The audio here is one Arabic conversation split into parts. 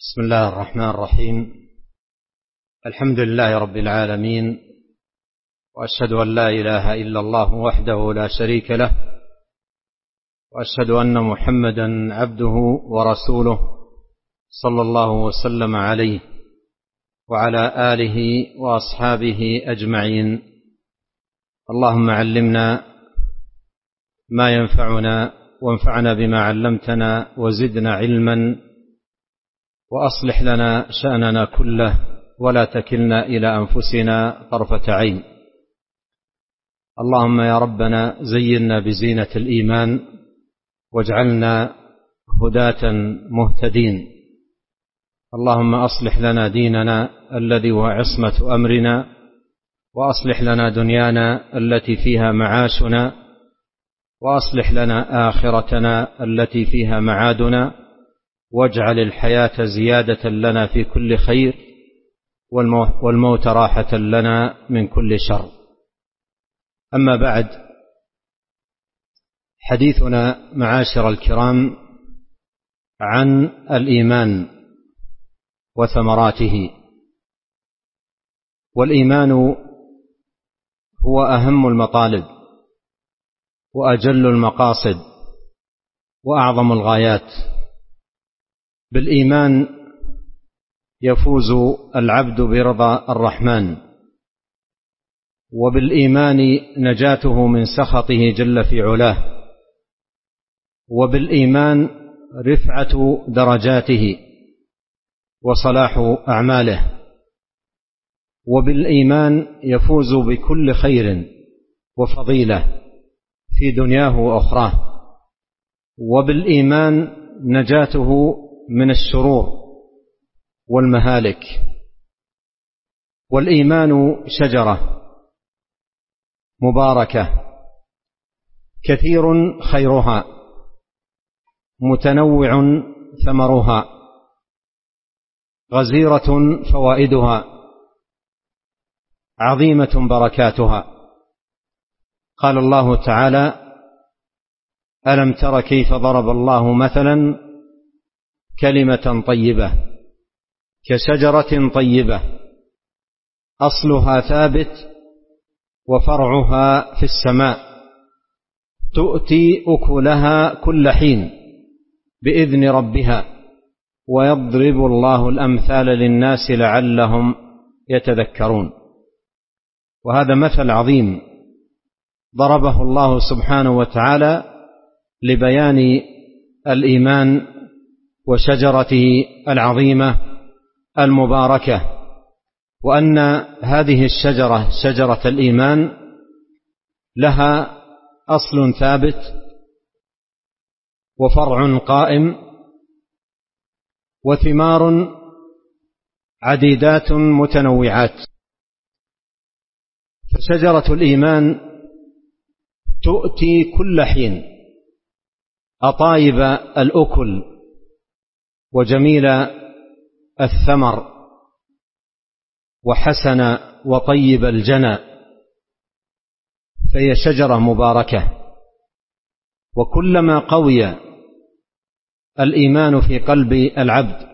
بسم الله الرحمن الرحيم. الحمد لله رب العالمين، وأشهد أن لا إله إلا الله وحده لا شريك له، وأشهد أن محمدا عبده ورسوله صلى الله وسلم عليه وعلى آله وأصحابه أجمعين. اللهم علمنا ما ينفعنا وانفعنا بما علمتنا وزدنا علما، وأصلح لنا شأننا كله ولا تكلنا إلى أنفسنا طرفة عين. اللهم يا ربنا زينا بزينة الإيمان واجعلنا هداة مهتدين. اللهم أصلح لنا ديننا الذي هو عصمة أمرنا، وأصلح لنا دنيانا التي فيها معاشنا، وأصلح لنا آخرتنا التي فيها معادنا، واجعل الحياة زيادة لنا في كل خير، والموت راحة لنا من كل شر. أما بعد، حديثنا معاشر الكرام عن الإيمان وثمراته. والإيمان هو أهم المطالب وأجل المقاصد وأعظم الغايات. بالإيمان يفوز العبد برضا الرحمن، وبالإيمان نجاته من سخطه جل في علاه، وبالإيمان رفعة درجاته وصلاح أعماله، وبالإيمان يفوز بكل خير وفضيلة في دنياه وأخراه، وبالإيمان نجاته من الشرور والمهالك. والإيمان شجرة مباركة كثير خيرها، متنوع ثمرها، غزيرة فوائدها، عظيمة بركاتها. قال الله تعالى: ألم تر كيف ضرب الله مثلا كلمة طيبة كشجرة طيبة أصلها ثابت وفرعها في السماء، تؤتي أكلها كل حين بإذن ربها، ويضرب الله الأمثال للناس لعلهم يتذكرون. وهذا مثل عظيم ضربه الله سبحانه وتعالى لبيان الإيمان وشجرته العظيمة المباركة، وأن هذه الشجرة شجرة الإيمان لها أصل ثابت وفرع قائم وثمار عديدات متنوعات. فشجرة الإيمان تؤتي كل حين أطايب الأكل وجميل الثمر وحسن وطيب الجنى، فهي شجرة مباركة. وكلما قوي الإيمان في قلب العبد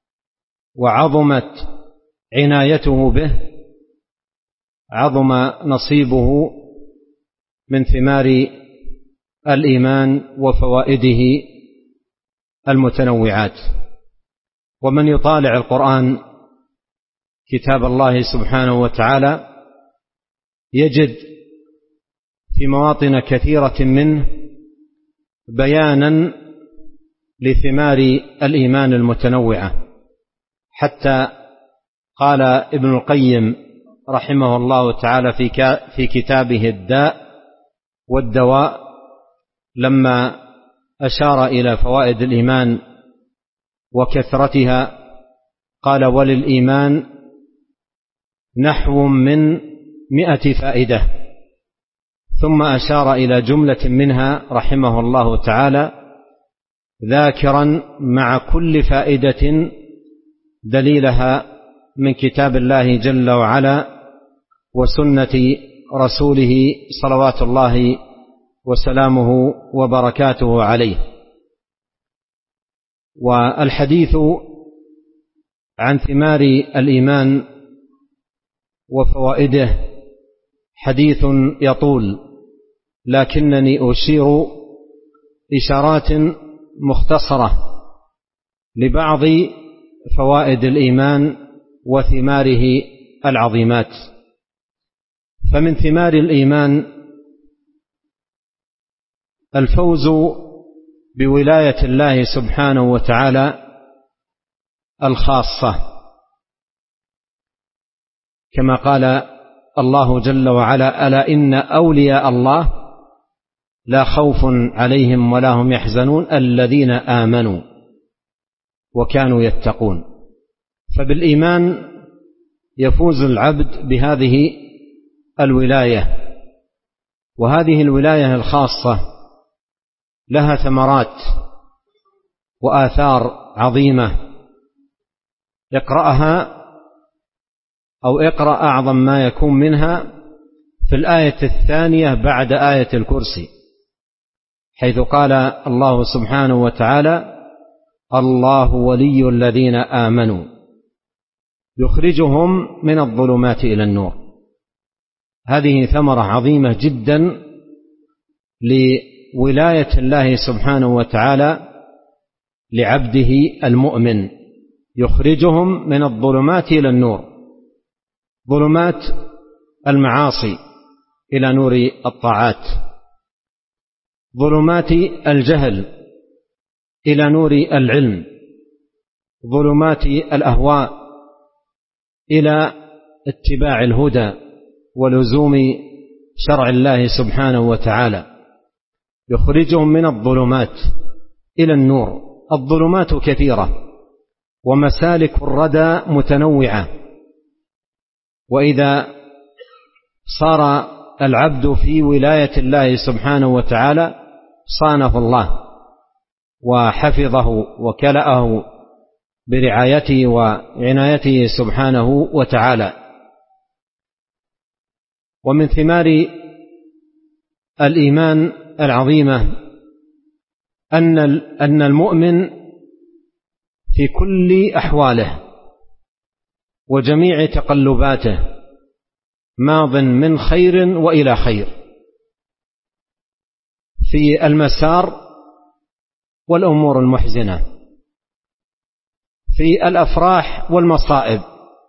وعظمت عنايته به، عظم نصيبه من ثمار الإيمان وفوائده المتنوعات. ومن يطالع القرآن كتاب الله سبحانه وتعالى يجد في مواطن كثيرة منه بيانا لثمار الإيمان المتنوعة، حتى قال ابن القيم رحمه الله تعالى في كتابه الداء والدواء، لما أشار إلى فوائد الإيمان وكثرتها، قال: وللإيمان نحو من 100 فائدة. ثم أشار إلى جملة منها رحمه الله تعالى، ذاكرا مع كل فائدة دليلها من كتاب الله جل وعلا وسنة رسوله صلوات الله وسلامه وبركاته عليه. والحديث عن ثمار الإيمان وفوائده حديث يطول، لكنني أشير إشارات مختصرة لبعض فوائد الإيمان وثماره العظيمات. فمن ثمار الإيمان الفوز بولاية الله سبحانه وتعالى الخاصة، كما قال الله جل وعلا: ألا إن أولياء الله لا خوف عليهم ولا هم يحزنون الذين آمنوا وكانوا يتقون. فبالإيمان يفوز العبد بهذه الولاية، وهذه الولاية الخاصة لها ثمرات وآثار عظيمة اقرأها أو اقرأ أعظم ما يكون منها في الآية الثانية بعد آية الكرسي، حيث قال الله سبحانه وتعالى: الله ولي الذين آمنوا يخرجهم من الظلمات إلى النور. هذه ثمرة عظيمة جدا لولاية الله سبحانه وتعالى لعبده المؤمن، يخرجهم من الظلمات إلى النور، ظلمات المعاصي إلى نور الطاعات، ظلمات الجهل إلى نور العلم، ظلمات الأهواء إلى اتباع الهدى ولزوم شرع الله سبحانه وتعالى. يخرجهم من الظلمات إلى النور. الظلمات كثيرة ومسالك الردى متنوعة، وإذا صار العبد في ولاية الله سبحانه وتعالى صانه الله وحفظه وكلأه برعايته وعنايته سبحانه وتعالى. ومن ثمار الإيمان العظيمة أن المؤمن في كل أحواله وجميع تقلباته ماض من خير وإلى خير، في المسار والأمور المحزنة، في الأفراح والمصائب،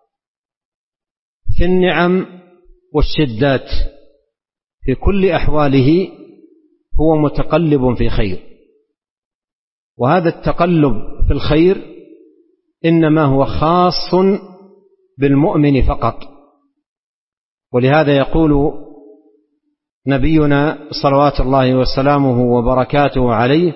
في النعم والشدات، في كل أحواله هو متقلب في خير. وهذا التقلب في الخير إنما هو خاص بالمؤمن فقط. ولهذا يقول نبينا صلوات الله وسلامه وبركاته عليه: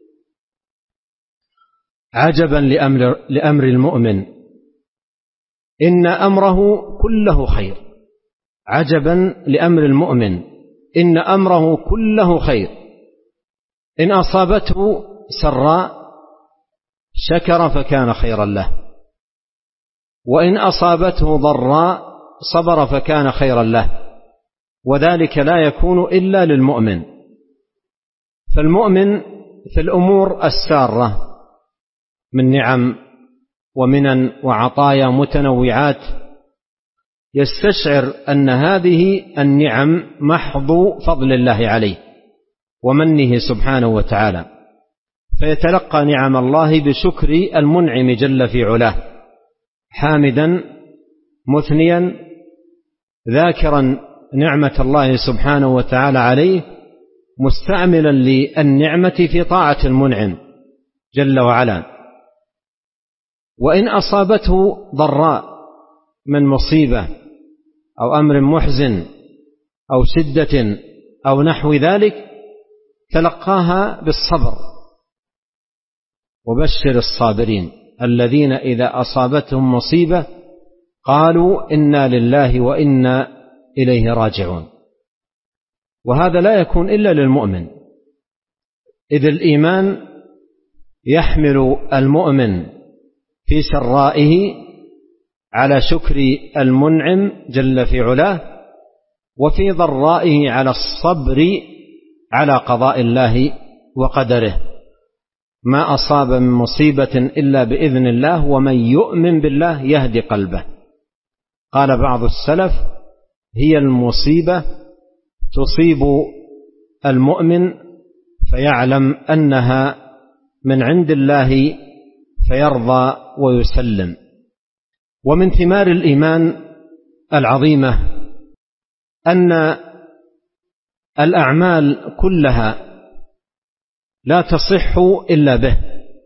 عجبا لأمر المؤمن إن أمره كله خير. عجبا لأمر المؤمن إن أمره كله خير، إن أصابته سراء شكر فكان خيرا له، وإن أصابته ضراء صبر فكان خيرا له، وذلك لا يكون إلا للمؤمن. فالمؤمن في الأمور السارة من نعم ومنن وعطايا متنوعات يستشعر أن هذه النعم محض فضل الله عليه ومنه سبحانه وتعالى، فيتلقى نعم الله بشكر المنعم جل في علاه، حامدا مثنيا ذاكرا نعمة الله سبحانه وتعالى عليه، مستعملا للنعمة في طاعة المنعم جل وعلا. وإن أصابته ضراء من مصيبة أو أمر محزن أو شدة أو نحو ذلك تلقاها بالصبر. وبشر الصابرين الذين إذا أصابتهم مصيبة قالوا إنا لله وإنا إليه راجعون. وهذا لا يكون إلا للمؤمن، إذ الإيمان يحمل المؤمن في سرائه على شكر المنعم جل في علاه، وفي ضرائه على الصبر على قضاء الله وقدره، ما أصاب من مصيبة إلا بإذن الله، ومن يؤمن بالله يهدي قلبه. قال بعض السلف: هي المصيبة تصيب المؤمن فيعلم أنها من عند الله فيرضى ويسلم. ومن ثمار الإيمان العظيمة أن الأعمال كلها لا تصح إلا به،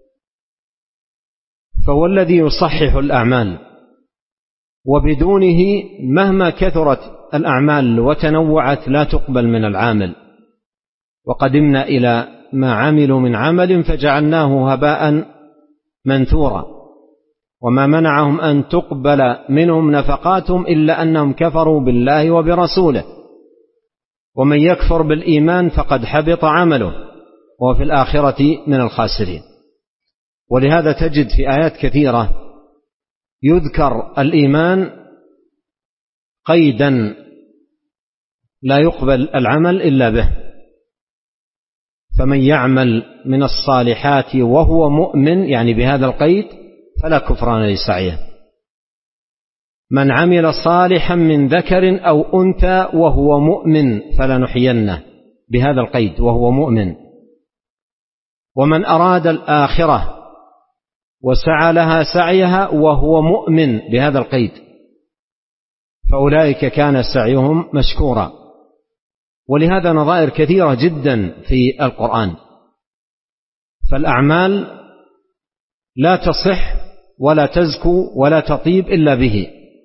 فهو الذي يصحح الأعمال، وبدونه مهما كثرت الأعمال وتنوعت لا تقبل من العامل. وقدمنا إلى ما عملوا من عمل فجعلناه هباء منثورا، وما منعهم أن تقبل منهم نفقاتهم إلا أنهم كفروا بالله وبرسوله، ومن يكفر بالإيمان فقد حبط عمله وفي الآخرة من الخاسرين. ولهذا تجد في آيات كثيرة يذكر الإيمان قيدا لا يقبل العمل إلا به، فمن يعمل من الصالحات وهو مؤمن، يعني بهذا القيد، فلا كفران لسعيه. من عمل صالحا من ذكر أو أنثى وهو مؤمن فلنحيينه، بهذا القيد، وهو مؤمن. ومن أراد الآخرة وسعى لها سعيها وهو مؤمن، بهذا القيد، فأولئك كان سعيهم مشكورا. ولهذا نظائر كثيرة جدا في القرآن. فالأعمال لا تصح ولا تزكو ولا تطيب إلا به.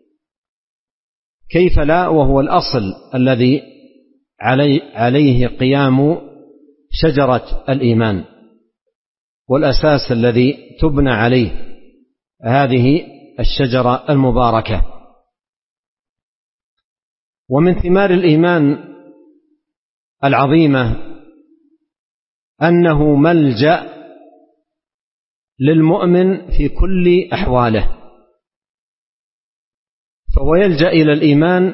كيف لا، وهو الأصل الذي عليه قيام شجرة الإيمان، والأساس الذي تبنى عليه هذه الشجرة المباركة. ومن ثمار الإيمان العظيمة أنه ملجأ للمؤمن في كل أحواله، فهو يلجأ إلى الإيمان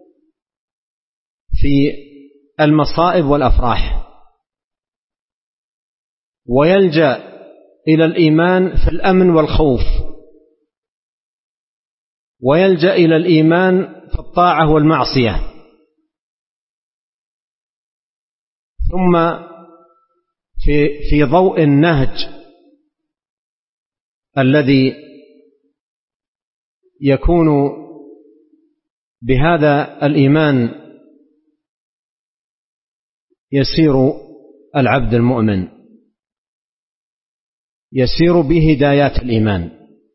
في المصائب والأفراح، ويلجأ إلى الإيمان في الأمن والخوف، ويلجأ إلى الإيمان في الطاعة والمعصية. ثم في ضوء النهج الذي يكون بهذا الإيمان يسير العبد المؤمن، يسير بهدايات الإيمان.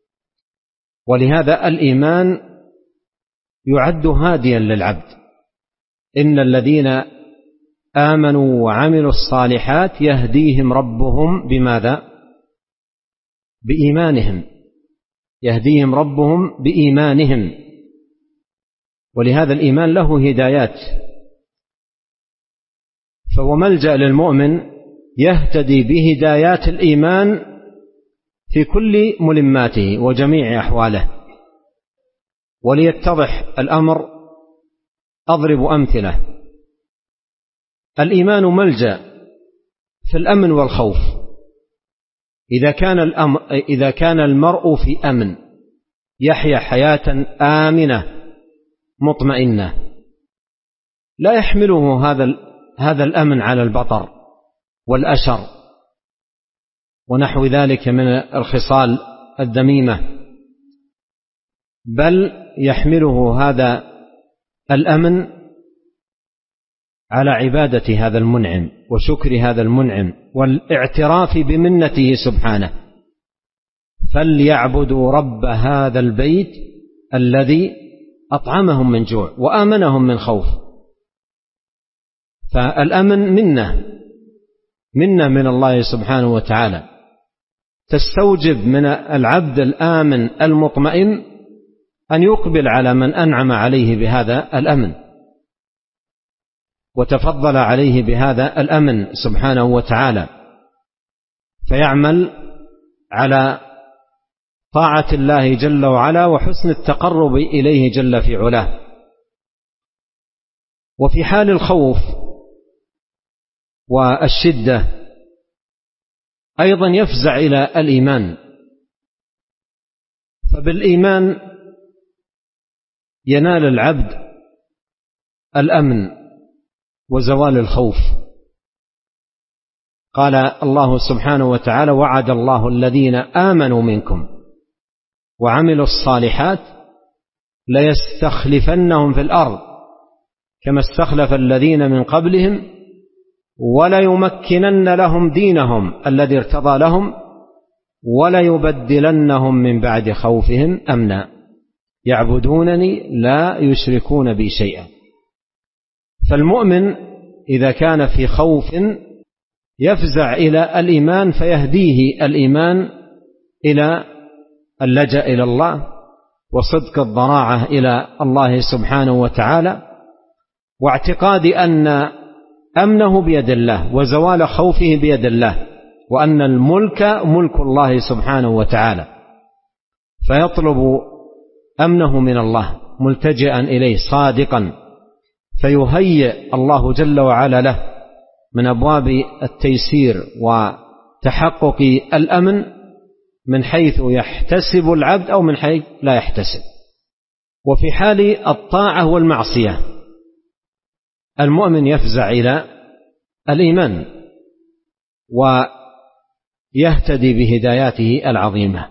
ولهذا الإيمان يعد هاديا للعبد. إن الذين آمنوا وعملوا الصالحات يهديهم ربهم بماذا؟ بإيمانهم، يهديهم ربهم بإيمانهم. ولهذا الإيمان له هدايات، فهو ملجأ للمؤمن يهتدي بهدايات الإيمان في كل ملماته وجميع أحواله. وليتضح الأمر أضرب أمثلة. الإيمان ملجأ في الأمن والخوف. إذا كان المرء في أمن يحيا حياة آمنة مطمئنة، لا يحمله هذا الأمن على البطر والأشر ونحو ذلك من الخصال الذميمة، بل يحمله هذا الأمن على عبادة هذا المنعم وشكر هذا المنعم والاعتراف بمنته سبحانه. فليعبدوا رب هذا البيت الذي أطعمهم من جوع وآمنهم من خوف. فالأمن منة من الله سبحانه وتعالى، تستوجب من العبد الآمن المطمئن أن يقبل على من أنعم عليه بهذا الأمن وتفضل عليه بهذا الأمن سبحانه وتعالى، فيعمل على طاعة الله جل وعلا وحسن التقرب إليه جل في علاه. وفي حال الخوف والشدة أيضا يفزع إلى الإيمان، فبالإيمان ينال العبد الأمن وزوال الخوف. قال الله سبحانه وتعالى: وعد الله الذين آمنوا منكم وعملوا الصالحات ليستخلفنهم في الأرض كما استخلف الذين من قبلهم وليمكنن لهم دينهم الذي ارتضى لهم وليبدلنهم من بعد خوفهم أمنا يعبدونني لا يشركون بي شيئا. فالمؤمن إذا كان في خوف يفزع إلى الإيمان فيهديه الإيمان إلى اللجأ إلى الله وصدق الضراعة إلى الله سبحانه وتعالى، واعتقاد أن أمنه بيد الله وزوال خوفه بيد الله، وأن الملك ملك الله سبحانه وتعالى، فيطلب أمنه من الله ملتجئا إليه صادقا، فيهيئ الله جل وعلا له من أبواب التيسير وتحقق الأمن من حيث يحتسب العبد أو من حيث لا يحتسب. وفي حال الطاعة والمعصية المؤمن يفزع إلى الإيمان ويهتدي بهداياته العظيمة.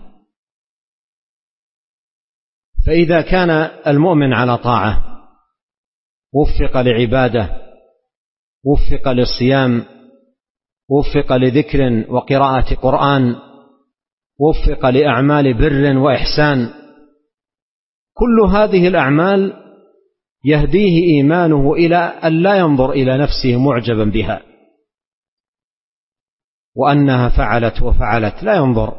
فإذا كان المؤمن على طاعة وفق لعبادة، وفق للصيام، وفق لذكر وقراءة قرآن، وفق لأعمال بر وإحسان، كل هذه الأعمال يهديه إيمانه إلى أن لا ينظر إلى نفسه معجبا بها وأنها فعلت وفعلت، لا ينظر،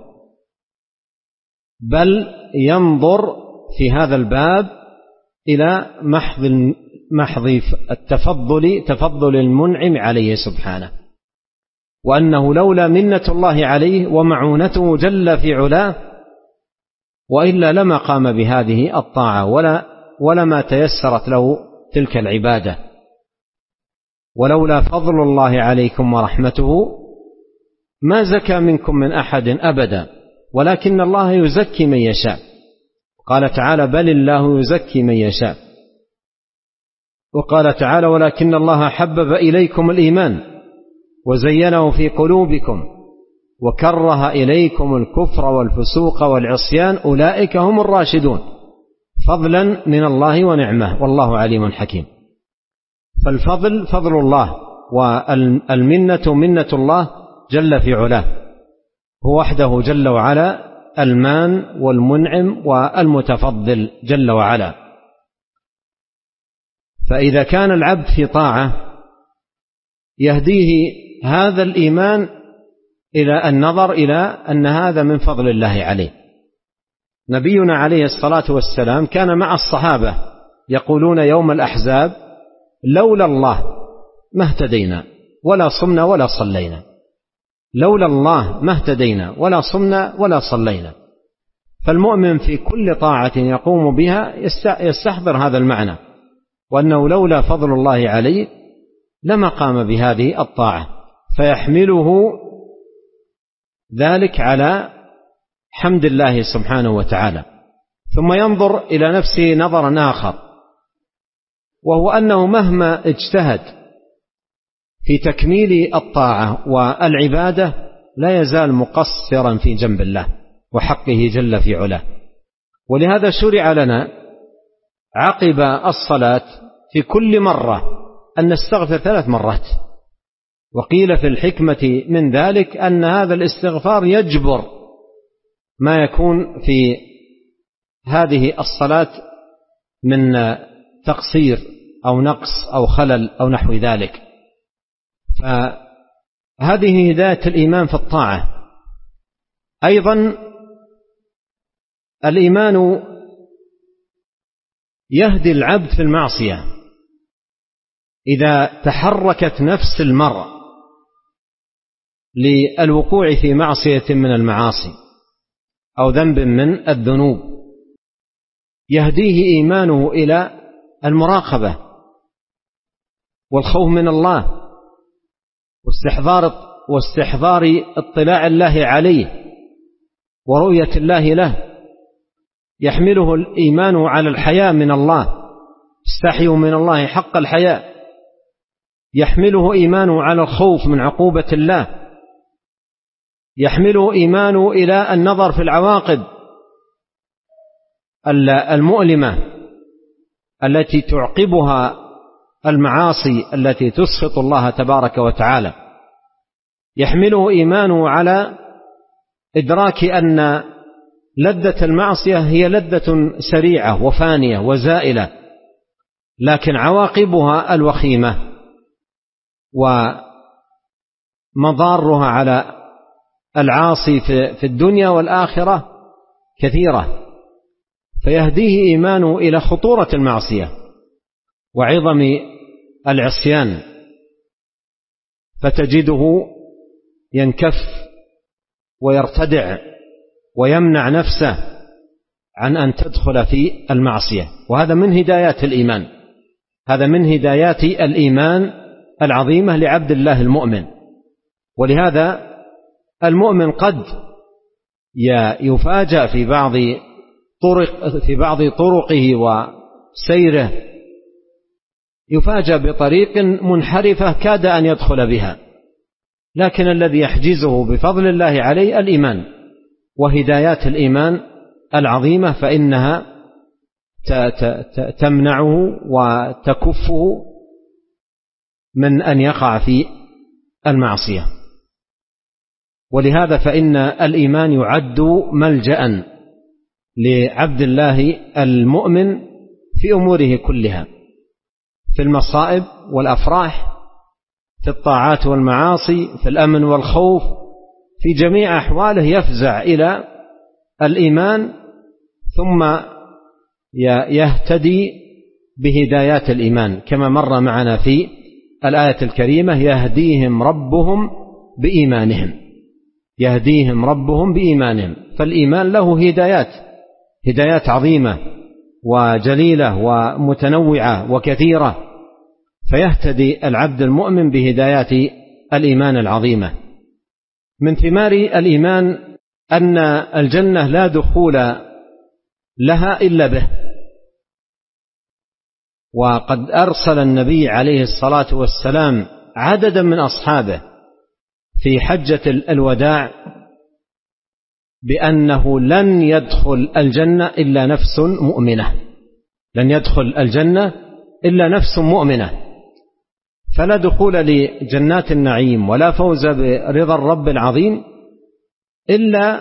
بل ينظر في هذا الباب إلى محض تفضل المنعم عليه سبحانه، وأنه لولا منة الله عليه ومعونته جل في علاه وإلا لما قام بهذه الطاعة ولما تيسرت له تلك العبادة. ولولا فضل الله عليكم ورحمته ما زكى منكم من أحد أبدا ولكن الله يزكي من يشاء. قال تعالى: بل الله يزكي من يشاء. وقال تعالى: ولكن الله حبب إليكم الإيمان وزينه في قلوبكم وكره إليكم الكفر والفسوق والعصيان أولئك هم الراشدون فضلا من الله ونعمة والله عليم حكيم. فالفضل فضل الله، والمنة منة الله جل في علاه، هو وحده جل وعلا المان والمنعم والمتفضل جل وعلا. فإذا كان العبد في طاعة يهديه هذا الإيمان إلى النظر إلى أن هذا من فضل الله عليه. نبينا عليه الصلاة والسلام كان مع الصحابة يقولون يوم الأحزاب: لولا الله ما اهتدينا ولا صمنا ولا صلينا، لولا الله ما اهتدينا ولا صمنا ولا صلينا. فالمؤمن في كل طاعة يقوم بها يستحضر هذا المعنى، وأنه لولا فضل الله عليه لما قام بهذه الطاعة، فيحمله ذلك على حمد الله سبحانه وتعالى. ثم ينظر إلى نفسه نظرا آخر، وهو أنه مهما اجتهد في تكميل الطاعة والعبادة لا يزال مقصرا في جنب الله وحقه جل في علاه. ولهذا شرع لنا عقب الصلاة في كل مرة أن نستغفر 3 مرات. وقيل في الحكمة من ذلك أن هذا الاستغفار يجبر ما يكون في هذه الصلاة من تقصير أو نقص أو خلل أو نحو ذلك. فهذه هداية الإيمان في الطاعة. أيضا الإيمان يهدي العبد في المعصية. إذا تحركت نفس المرء للوقوع في معصية من المعاصي أو ذنب من الذنوب يهديه إيمانه إلى المراقبة والخوف من الله واستحضار واستحضار اطلاع الله عليه ورؤية الله له، يحمله الإيمان على الحياء من الله، استحيوا من الله حق الحياء، يحمله إيمانه على الخوف من عقوبة الله، يحمله إيمانه إلى النظر في العواقب المؤلمة التي تعقبها المعاصي التي تسخط الله تبارك وتعالى، يحمله إيمانه على إدراك أن لذة المعصية هي لذة سريعة وفانية وزائلة، لكن عواقبها الوخيمة ومضارها على العاصي في الدنيا والآخرة كثيرة، فيهديه إيمانه إلى خطورة المعصية وعظم العصيان، فتجده ينكف ويرتدع ويمنع نفسه عن أن تدخل في المعصية. وهذا من هدايات الإيمان، هذا من هدايات الإيمان العظيمة لعبد الله المؤمن. ولهذا المؤمن قد يفاجأ في بعض طرقه وسيره، يفاجأ بطريق منحرفة كاد أن يدخل بها، لكن الذي يحجزه بفضل الله عليه الإيمان وهدايات الإيمان العظيمة، فإنها تمنعه وتكفه من أن يقع في المعصية. ولهذا فإن الإيمان يعد ملجأ لعبد الله المؤمن في أموره كلها، في المصائب والأفراح، في الطاعات والمعاصي، في الأمن والخوف، في جميع أحواله يفزع إلى الإيمان، ثم يهتدي بهدايات الإيمان كما مر معنا في الآية الكريمة: يهديهم ربهم بإيمانهم، يهديهم ربهم بإيمانهم. فالإيمان له هدايات عظيمة وجليلة ومتنوعة وكثيرة، فيهتدي العبد المؤمن بهدايات الإيمان العظيمة. من ثمار الإيمان أن الجنة لا دخول لها إلا به، وقد أرسل النبي عليه الصلاة والسلام عددا من أصحابه في حجة الوداع بأنه لن يدخل الجنة إلا نفس مؤمنة، لن يدخل الجنة إلا نفس مؤمنة، فلا دخول لجنات النعيم ولا فوز برضا الرب العظيم إلا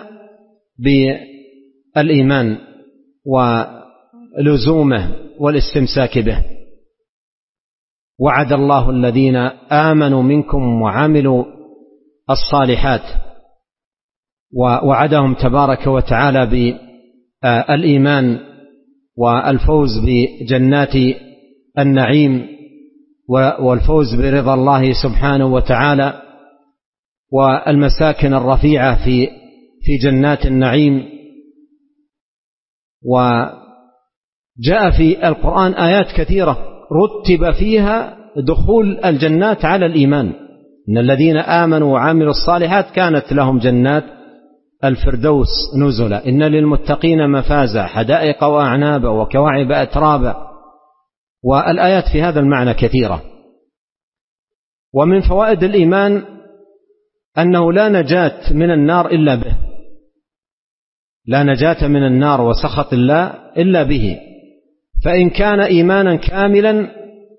بالإيمان ولزومه والاستمساك به. وعد الله الذين آمنوا منكم وعملوا الصالحات، ووعدهم تبارك وتعالى بالإيمان والفوز بجنات النعيم والفوز برضا الله سبحانه وتعالى والمساكن الرفيعة في جنات النعيم. وجاء في القرآن آيات كثيرة رتب فيها دخول الجنات على الإيمان: إن الذين آمنوا وعملوا الصالحات كانت لهم جنات الفردوس نزلا، إن للمتقين مفازا، حدائق وأعنابا وكواعب أترابا. والآيات في هذا المعنى كثيرة. ومن فوائد الإيمان أنه لا نجاة من النار إلا به، لا نجاة من النار وسخط الله إلا به، فإن كان إيمانا كاملا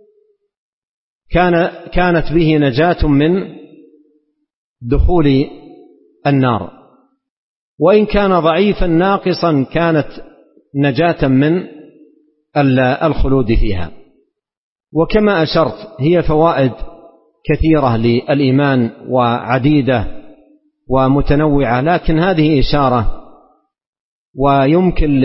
كانت به نجاة من دخول النار، وإن كان ضعيفا ناقصا كانت نجاة من الخلود فيها. وكما أشرت هي فوائد كثيرة للإيمان وعديدة ومتنوعة، لكن هذه إشارة، ويمكن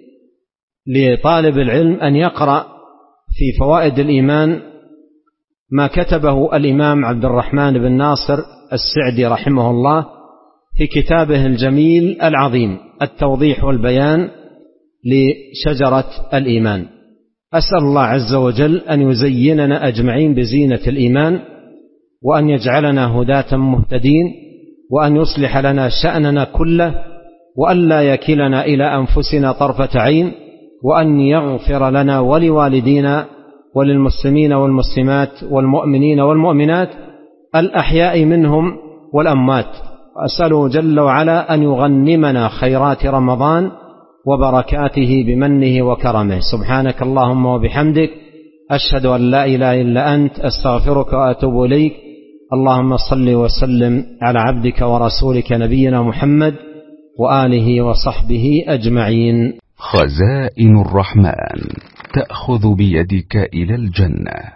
لطالب العلم أن يقرأ في فوائد الإيمان ما كتبه الإمام عبد الرحمن بن ناصر السعدي رحمه الله في كتابه الجميل العظيم التوضيح والبيان لشجرة الإيمان. أسأل الله عز وجل أن يزيننا أجمعين بزينة الإيمان، وأن يجعلنا هداة مهتدين، وأن يصلح لنا شأننا كله، وأن لا يكلنا إلى أنفسنا طرفة عين، وأن يغفر لنا ولوالدينا وللمسلمين والمسلمات والمؤمنين والمؤمنات الأحياء منهم والأموات. أسأله جل وعلا أن يغنمنا خيرات رمضان وبركاته بمنه وكرمه. سبحانك اللهم وبحمدك، أشهد أن لا إله إلا أنت، أستغفرك وأتوب إليك. اللهم صل وسلم على عبدك ورسولك نبينا محمد وآله وصحبه أجمعين. خزائن الرحمن تأخذ بيدك إلى الجنة.